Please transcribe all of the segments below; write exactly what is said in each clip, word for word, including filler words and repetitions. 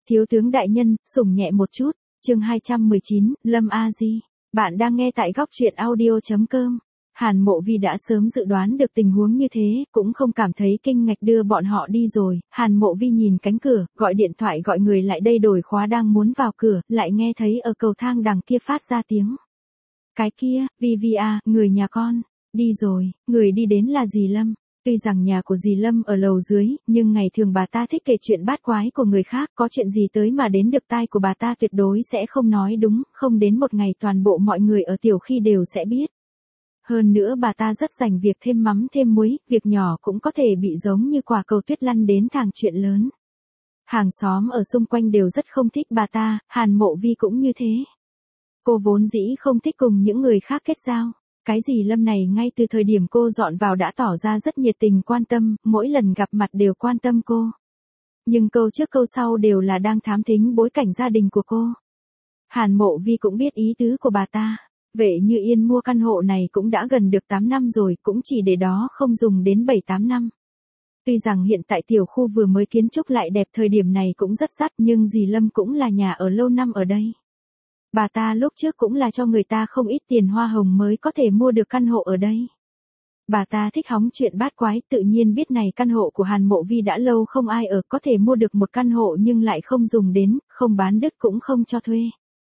Thiếu tướng đại nhân, sủng nhẹ một chút, chương hai trăm mười chín, Lâm A Di. Bạn đang nghe tại góc truyện audio.com. Hàn Mộ Vi đã sớm dự đoán được tình huống như thế, cũng không cảm thấy kinh ngạc đưa bọn họ đi rồi. Hàn Mộ Vi nhìn cánh cửa, gọi điện thoại gọi người lại đây đổi khóa đang muốn vào cửa, lại nghe thấy ở cầu thang đằng kia phát ra tiếng. Cái kia, Vi Vi à, người nhà con, đi rồi, người đi đến là dì Lâm. Tuy rằng nhà của dì Lâm ở lầu dưới, nhưng ngày thường bà ta thích kể chuyện bát quái của người khác, có chuyện gì tới mà đến được tai của bà ta tuyệt đối sẽ không nói đúng, không đến một ngày toàn bộ mọi người ở Tiểu Khi đều sẽ biết. Hơn nữa bà ta rất dành việc thêm mắm thêm muối, việc nhỏ cũng có thể bị giống như quả cầu tuyết lăn đến thang chuyện lớn. Hàng xóm ở xung quanh đều rất không thích bà ta, Hàn Mộ Vi cũng như thế. Cô vốn dĩ không thích cùng những người khác kết giao. Cái dì Lâm này ngay từ thời điểm cô dọn vào đã tỏ ra rất nhiệt tình quan tâm, mỗi lần gặp mặt đều quan tâm cô. Nhưng câu trước câu sau đều là đang thám thính bối cảnh gia đình của cô. Hàn Mộ Vi cũng biết ý tứ của bà ta. Vệ Như Yên mua căn hộ này cũng đã gần được tám năm rồi, cũng chỉ để đó không dùng đến bảy tám năm. Tuy rằng hiện tại tiểu khu vừa mới kiến trúc lại đẹp thời điểm này cũng rất đắt, nhưng dì Lâm cũng là nhà ở lâu năm ở đây. Bà ta lúc trước cũng là cho người ta không ít tiền hoa hồng mới có thể mua được căn hộ ở đây. Bà ta thích hóng chuyện bát quái, tự nhiên biết này căn hộ của Hàn Mộ Vi đã lâu không ai ở, có thể mua được một căn hộ nhưng lại không dùng đến, không bán đứt cũng không cho thuê.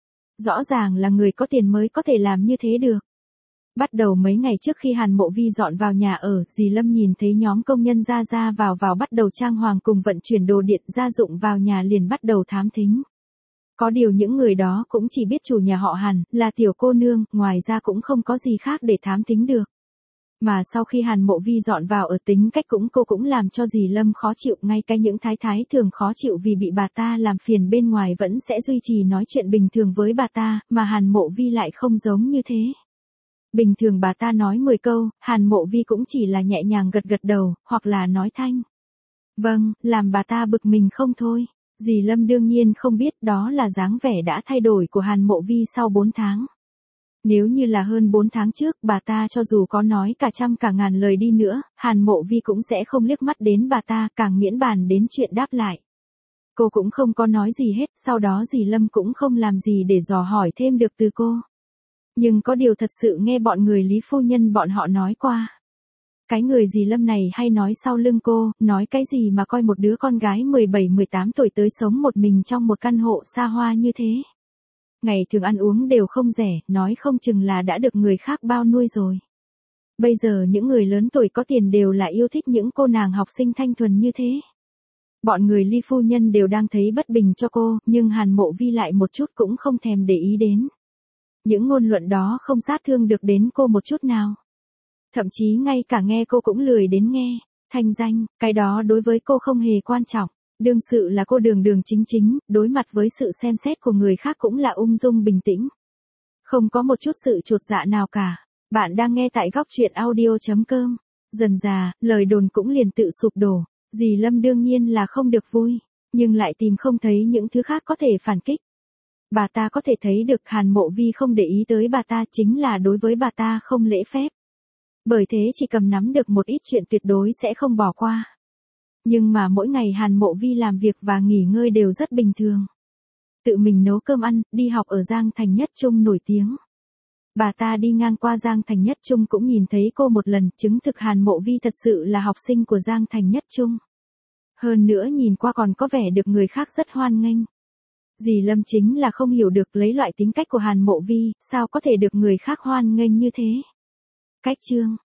Rõ ràng là người có tiền mới có thể làm như thế được. Bắt đầu mấy ngày trước khi Hàn Mộ Vi dọn vào nhà ở, dì Lâm nhìn thấy nhóm công nhân ra ra vào vào bắt đầu trang hoàng cùng vận chuyển đồ điện gia dụng vào nhà liền bắt đầu thám thính. Có điều những người đó cũng chỉ biết chủ nhà họ Hàn, là tiểu cô nương, ngoài ra cũng không có gì khác để thám thính được. Mà sau khi Hàn Mộ Vi dọn vào ở tính cách cũng cô cũng làm cho dì Lâm khó chịu, ngay cái những thái thái thường khó chịu vì bị bà ta làm phiền bên ngoài vẫn sẽ duy trì nói chuyện bình thường với bà ta, mà Hàn Mộ Vi lại không giống như thế. Bình thường bà ta nói mười câu, Hàn Mộ Vi cũng chỉ là nhẹ nhàng gật gật đầu, hoặc là nói thanh. Vâng, làm bà ta bực mình không thôi. Dì Lâm đương nhiên không biết đó là dáng vẻ đã thay đổi của Hàn Mộ Vi sau bốn tháng. Nếu như là hơn bốn tháng trước, bà ta cho dù có nói cả trăm cả ngàn lời đi nữa, Hàn Mộ Vi cũng sẽ không liếc mắt đến bà ta, càng miễn bàn đến chuyện đáp lại. Cô cũng không có nói gì hết, sau đó dì Lâm cũng không làm gì để dò hỏi thêm được từ cô. Nhưng có điều thật sự nghe bọn người Lý phu nhân bọn họ nói qua. Cái người dì Lâm này hay nói sau lưng cô, nói cái gì mà coi một đứa con gái mười bảy mười tám tuổi tới sống một mình trong một căn hộ xa hoa như thế. Ngày thường ăn uống đều không rẻ, nói không chừng là đã được người khác bao nuôi rồi. Bây giờ những người lớn tuổi có tiền đều là yêu thích những cô nàng học sinh thanh thuần như thế. Bọn người Lý phu nhân đều đang thấy bất bình cho cô, nhưng Hàn Mộ Vi lại một chút cũng không thèm để ý đến. Những ngôn luận đó không sát thương được đến cô một chút nào. Thậm chí ngay cả nghe cô cũng lười đến nghe. Thanh danh, cái đó đối với cô không hề quan trọng. Đương sự là cô đường đường chính chính, đối mặt với sự xem xét của người khác cũng là ung dung bình tĩnh. Không có một chút sự chột dạ nào cả. Bạn đang nghe tại góc truyện audio.com. Dần dà, lời đồn cũng liền tự sụp đổ. Dì Lâm đương nhiên là không được vui, nhưng lại tìm không thấy những thứ khác có thể phản kích. Bà ta có thể thấy được Hàn Mộ Vi không để ý tới bà ta chính là đối với bà ta không lễ phép. Bởi thế chỉ cầm nắm được một ít chuyện tuyệt đối sẽ không bỏ qua. Nhưng mà mỗi ngày Hàn Mộ Vi làm việc và nghỉ ngơi đều rất bình thường. Tự mình nấu cơm ăn, đi học ở Giang Thành Nhất Trung nổi tiếng. Bà ta đi ngang qua Giang Thành Nhất Trung cũng nhìn thấy cô một lần, chứng thực Hàn Mộ Vi thật sự là học sinh của Giang Thành Nhất Trung. Hơn nữa nhìn qua còn có vẻ được người khác rất hoan nghênh. Dì Lâm chính là không hiểu được lấy loại tính cách của Hàn Mộ Vi, sao có thể được người khác hoan nghênh như thế. Cách chương,